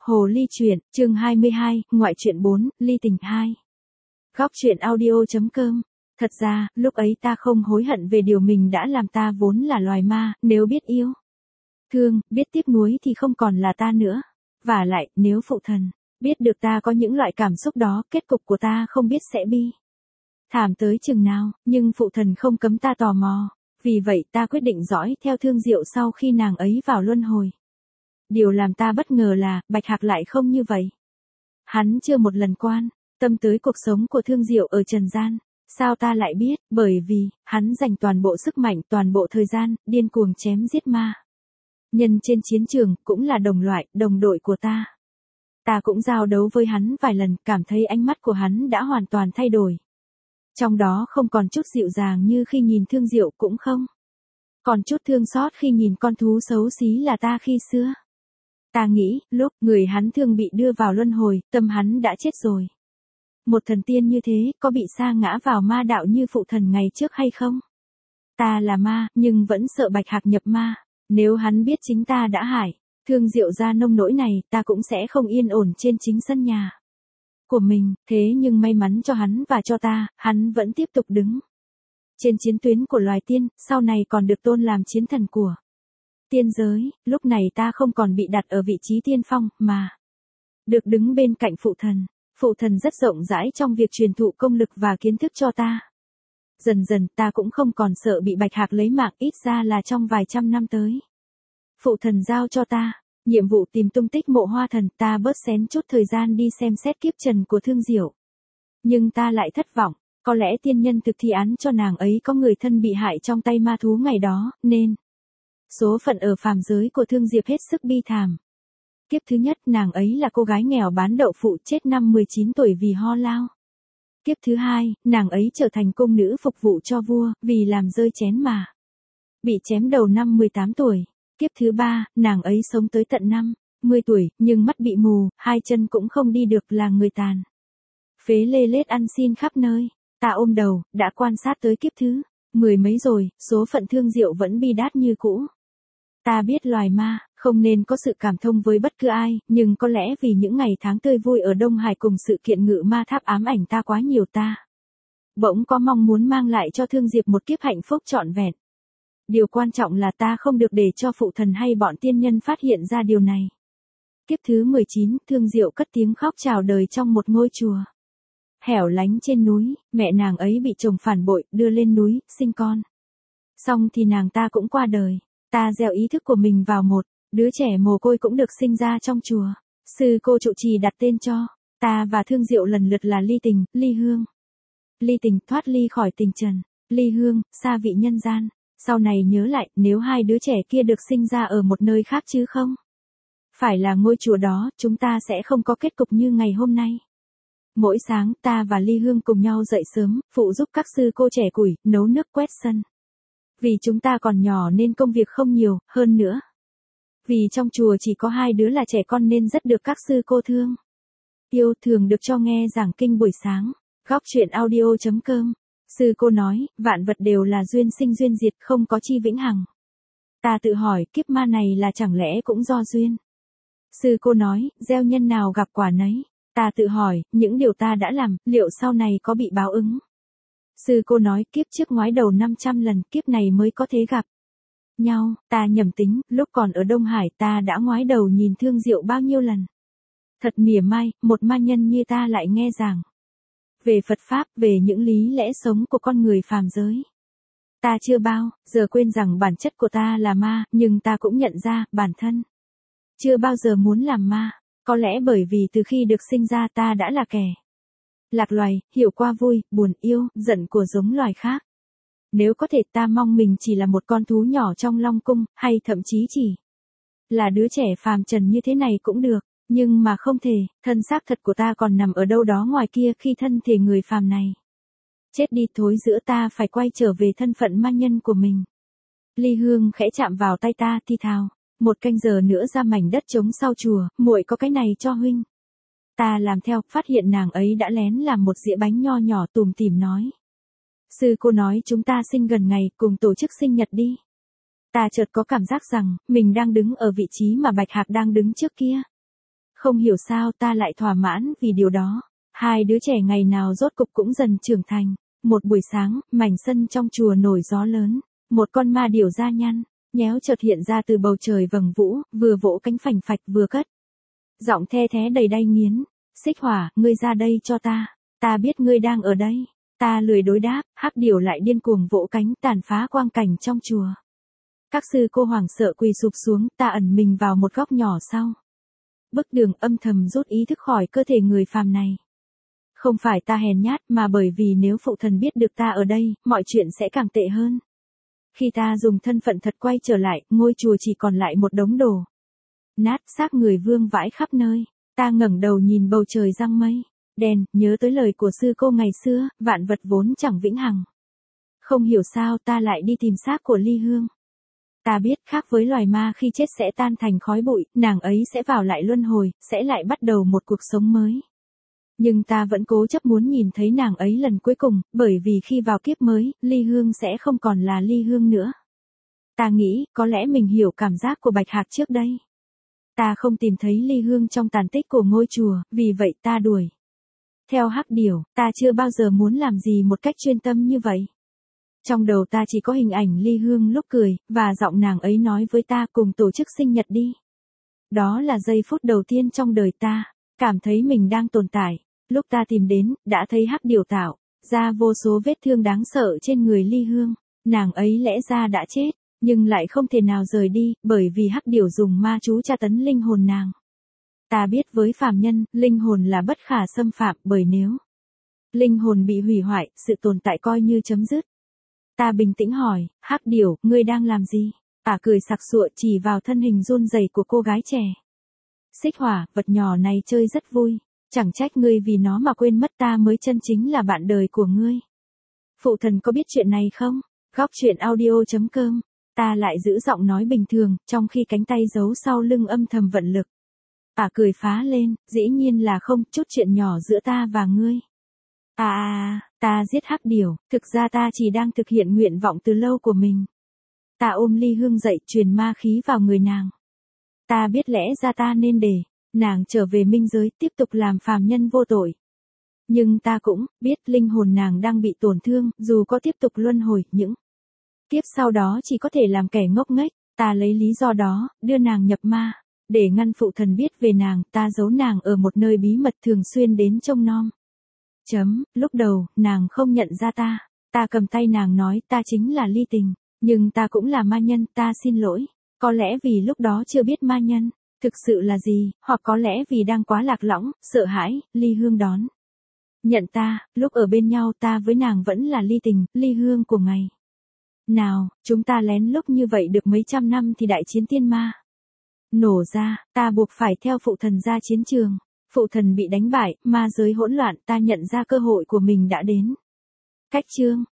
Hồ ly truyện, chương 22, ngoại truyện 4, ly tình 2. Góc truyện audio.com. Thật ra, lúc ấy ta không hối hận về điều mình đã làm, ta vốn là loài ma, nếu biết yêu, thương, biết tiếc nuối thì không còn là ta nữa. Vả lại, nếu phụ thần biết được ta có những loại cảm xúc đó, kết cục của ta không biết sẽ bi thảm tới chừng nào, nhưng phụ thần không cấm ta tò mò. Vì vậy ta quyết định dõi theo Thương Diệu sau khi nàng ấy vào luân hồi. Điều làm ta bất ngờ là, Bạch Hạc lại không như vậy. Hắn chưa một lần quan tâm tới cuộc sống của Thương Diệu ở trần gian. Sao ta lại biết? Bởi vì, hắn dành toàn bộ sức mạnh, toàn bộ thời gian, điên cuồng chém giết ma nhân trên chiến trường, cũng là đồng loại, đồng đội của ta. Ta cũng giao đấu với hắn vài lần, cảm thấy ánh mắt của hắn đã hoàn toàn thay đổi. Trong đó không còn chút dịu dàng như khi nhìn Thương Diệu, cũng không còn chút thương xót khi nhìn con thú xấu xí là ta khi xưa. Ta nghĩ, lúc người hắn thương bị đưa vào luân hồi, tâm hắn đã chết rồi. Một thần tiên như thế, có bị sa ngã vào ma đạo như phụ thần ngày trước hay không? Ta là ma, nhưng vẫn sợ Bạch Hạc nhập ma. Nếu hắn biết chính ta đã hại Thương Diệu ra nông nỗi này, ta cũng sẽ không yên ổn trên chính sân nhà của mình. Thế nhưng may mắn cho hắn và cho ta, hắn vẫn tiếp tục đứng trên chiến tuyến của loài tiên, sau này còn được tôn làm chiến thần của tiên giới. Lúc này ta không còn bị đặt ở vị trí tiên phong, mà được đứng bên cạnh phụ thần. Phụ thần rất rộng rãi trong việc truyền thụ công lực và kiến thức cho ta. Dần dần ta cũng không còn sợ bị Bạch Hạc lấy mạng, ít ra là trong vài trăm năm tới. Phụ thần giao cho ta nhiệm vụ tìm tung tích Mộ Hoa Thần, ta bớt xén chút thời gian đi xem xét kiếp trần của Thương Diệu. Nhưng ta lại thất vọng, có lẽ tiên nhân thực thi án cho nàng ấy có người thân bị hại trong tay ma thú ngày đó, nên số phận ở phàm giới của Thương Diệp hết sức bi thảm. Kiếp thứ nhất, nàng ấy là cô gái nghèo bán đậu phụ, chết năm 19 tuổi vì ho lao. Kiếp thứ hai, nàng ấy trở thành cung nữ phục vụ cho vua, vì làm rơi chén mà bị chém đầu năm 18 tuổi. Kiếp thứ ba, nàng ấy sống tới tận năm 10 tuổi, nhưng mắt bị mù, hai chân cũng không đi được, là người tàn phế lê lết ăn xin khắp nơi. Ta ôm đầu, đã quan sát tới kiếp thứ 10 mấy rồi, số phận Thương Diệu vẫn bi đát như cũ. Ta biết loài ma không nên có sự cảm thông với bất cứ ai, nhưng có lẽ vì những ngày tháng tươi vui ở Đông Hải cùng sự kiện ngự ma tháp ám ảnh ta quá nhiều, ta bỗng có mong muốn mang lại cho Thương Diệp một kiếp hạnh phúc trọn vẹn. Điều quan trọng là ta không được để cho phụ thần hay bọn tiên nhân phát hiện ra điều này. Kiếp thứ 19, Thương Diệu cất tiếng khóc chào đời trong một ngôi chùa hẻo lánh trên núi. Mẹ nàng ấy bị chồng phản bội, đưa lên núi, sinh con. Xong thì nàng ta cũng qua đời. Ta gieo ý thức của mình vào một đứa trẻ mồ côi cũng được sinh ra trong chùa. Sư cô trụ trì đặt tên cho ta và Thương Diệu lần lượt là Ly Tình, Ly Hương. Ly Tình thoát ly khỏi tình trần, Ly Hương xa vị nhân gian. Sau này nhớ lại, nếu hai đứa trẻ kia được sinh ra ở một nơi khác chứ không phải là ngôi chùa đó, chúng ta sẽ không có kết cục như ngày hôm nay. Mỗi sáng, ta và Ly Hương cùng nhau dậy sớm, phụ giúp các sư cô chẻ củi, nấu nước, quét sân. Vì chúng ta còn nhỏ nên công việc không nhiều, hơn nữa vì trong chùa chỉ có hai đứa là trẻ con nên rất được các sư cô thương yêu, thường được cho nghe giảng kinh buổi sáng. Góc truyện audio.com. Sư cô nói, vạn vật đều là duyên sinh duyên diệt, không có chi vĩnh hằng. Ta tự hỏi, kiếp ma này là chẳng lẽ cũng do duyên? Sư cô nói, gieo nhân nào gặp quả nấy. Ta tự hỏi, những điều ta đã làm, liệu sau này có bị báo ứng? Sư cô nói, kiếp trước ngoái đầu 500 lần, kiếp này mới có thể gặp nhau. Ta nhầm tính, lúc còn ở Đông Hải ta đã ngoái đầu nhìn Thương Diệu bao nhiêu lần. Thật mỉa mai, một ma nhân như ta lại nghe giảng về Phật Pháp, về những lý lẽ sống của con người phàm giới. Ta chưa bao giờ quên rằng bản chất của ta là ma, nhưng ta cũng nhận ra, bản thân chưa bao giờ muốn làm ma. Có lẽ bởi vì từ khi được sinh ra ta đã là kẻ lạc loài, hiểu qua vui, buồn, yêu, giận của giống loài khác. Nếu có thể ta mong mình chỉ là một con thú nhỏ trong Long Cung, hay thậm chí chỉ là đứa trẻ phàm trần như thế này cũng được. Nhưng mà không thể, thân xác thật của ta còn nằm ở đâu đó ngoài kia, khi thân thể người phàm này chết đi thối giữa, ta phải quay trở về thân phận ma nhân của mình. Ly Hương khẽ chạm vào tay ta, thi thào, 1 canh giờ nữa ra mảnh đất trống sau chùa, muội có cái này cho huynh. Ta làm theo, phát hiện nàng ấy đã lén làm một dĩa bánh nho nhỏ, tủm tỉm nói. Sư cô nói chúng ta sinh gần ngày, cùng tổ chức sinh nhật đi. Ta chợt có cảm giác rằng, mình đang đứng ở vị trí mà Bạch Hạc đang đứng trước kia. Không hiểu sao ta lại thỏa mãn vì điều đó. Hai đứa trẻ ngày nào rốt cục cũng dần trưởng thành. Một buổi sáng, mảnh sân trong chùa nổi gió lớn. Một con ma điểu da nhăn, nhéo chợt hiện ra từ bầu trời vầng vũ, vừa vỗ cánh phành phạch vừa cất. Giọng the thé đầy đay nghiến. Xích Hỏa, ngươi ra đây cho ta. Ta biết ngươi đang ở đây. Ta lười đối đáp, hắc điểu lại điên cuồng vỗ cánh tàn phá quang cảnh trong chùa. Các sư cô hoảng sợ quỳ sụp xuống, ta ẩn mình vào một góc nhỏ sau. Bức đường âm thầm rút ý thức khỏi cơ thể người phàm này. Không phải ta hèn nhát mà bởi vì nếu phụ thần biết được ta ở đây, mọi chuyện sẽ càng tệ hơn. Khi ta dùng thân phận thật quay trở lại, ngôi chùa chỉ còn lại một đống đồ nát, xác người vương vãi khắp nơi. Ta ngẩng đầu nhìn bầu trời giăng mây đen, nhớ tới lời của sư cô ngày xưa, vạn vật vốn chẳng vĩnh hằng. Không hiểu sao ta lại đi tìm xác của Ly Hương. Ta biết khác với loài ma khi chết sẽ tan thành khói bụi, nàng ấy sẽ vào lại luân hồi, sẽ lại bắt đầu một cuộc sống mới. Nhưng ta vẫn cố chấp muốn nhìn thấy nàng ấy lần cuối cùng, bởi vì khi vào kiếp mới, Ly Hương sẽ không còn là Ly Hương nữa. Ta nghĩ, có lẽ mình hiểu cảm giác của Bạch Hạc trước đây. Ta không tìm thấy Ly Hương trong tàn tích của ngôi chùa, vì vậy ta đuổi theo hắc điểu. Ta chưa bao giờ muốn làm gì một cách chuyên tâm như vậy. Trong đầu ta chỉ có hình ảnh Ly Hương lúc cười, và giọng nàng ấy nói với ta cùng tổ chức sinh nhật đi. Đó là giây phút đầu tiên trong đời ta, cảm thấy mình đang tồn tại. Lúc ta tìm đến, đã thấy hắc điểu tạo ra vô số vết thương đáng sợ trên người Ly Hương. Nàng ấy lẽ ra đã chết, nhưng lại không thể nào rời đi, bởi vì hắc điểu dùng ma chú tra tấn linh hồn nàng. Ta biết với phàm nhân, linh hồn là bất khả xâm phạm, bởi nếu linh hồn bị hủy hoại, sự tồn tại coi như chấm dứt. Ta bình tĩnh hỏi, hắc điểu, ngươi đang làm gì? Cười sặc sụa chỉ vào thân hình run rẩy của cô gái trẻ. Xích Hỏa, vật nhỏ này chơi rất vui. Chẳng trách ngươi vì nó mà quên mất ta mới chân chính là bạn đời của ngươi. Phụ thần có biết chuyện này không? Góc truyện audio.com. Ta lại giữ giọng nói bình thường, trong khi cánh tay giấu sau lưng âm thầm vận lực. Cười phá lên, dĩ nhiên là không, chút chuyện nhỏ giữa ta và ngươi. Ta giết hắc điểu, thực ra ta chỉ đang thực hiện nguyện vọng từ lâu của mình. Ta ôm Ly Hương dậy, truyền ma khí vào người nàng. Ta biết lẽ ra ta nên để nàng trở về minh giới, tiếp tục làm phàm nhân vô tội. Nhưng ta cũng biết linh hồn nàng đang bị tổn thương, dù có tiếp tục luân hồi, những tiếp sau đó chỉ có thể làm kẻ ngốc nghếch. Ta lấy lý do đó, đưa nàng nhập ma. Để ngăn phụ thần biết về nàng, ta giấu nàng ở một nơi bí mật, thường xuyên đến trông nom. Lúc đầu, nàng không nhận ra ta. Ta cầm tay nàng nói ta chính là Ly Tình. Nhưng ta cũng là ma nhân, ta xin lỗi. Có lẽ vì lúc đó chưa biết ma nhân thực sự là gì, hoặc có lẽ vì đang quá lạc lõng, sợ hãi. Ly Hương đón nhận ta, lúc ở bên nhau ta với nàng vẫn là Ly Tình, Ly Hương của ngày nào, chúng ta lén lút như vậy được mấy trăm năm thì đại chiến tiên ma nổ ra, ta buộc phải theo phụ thần ra chiến trường. Phụ thần bị đánh bại, ma giới hỗn loạn, ta nhận ra cơ hội của mình đã đến. Cách chương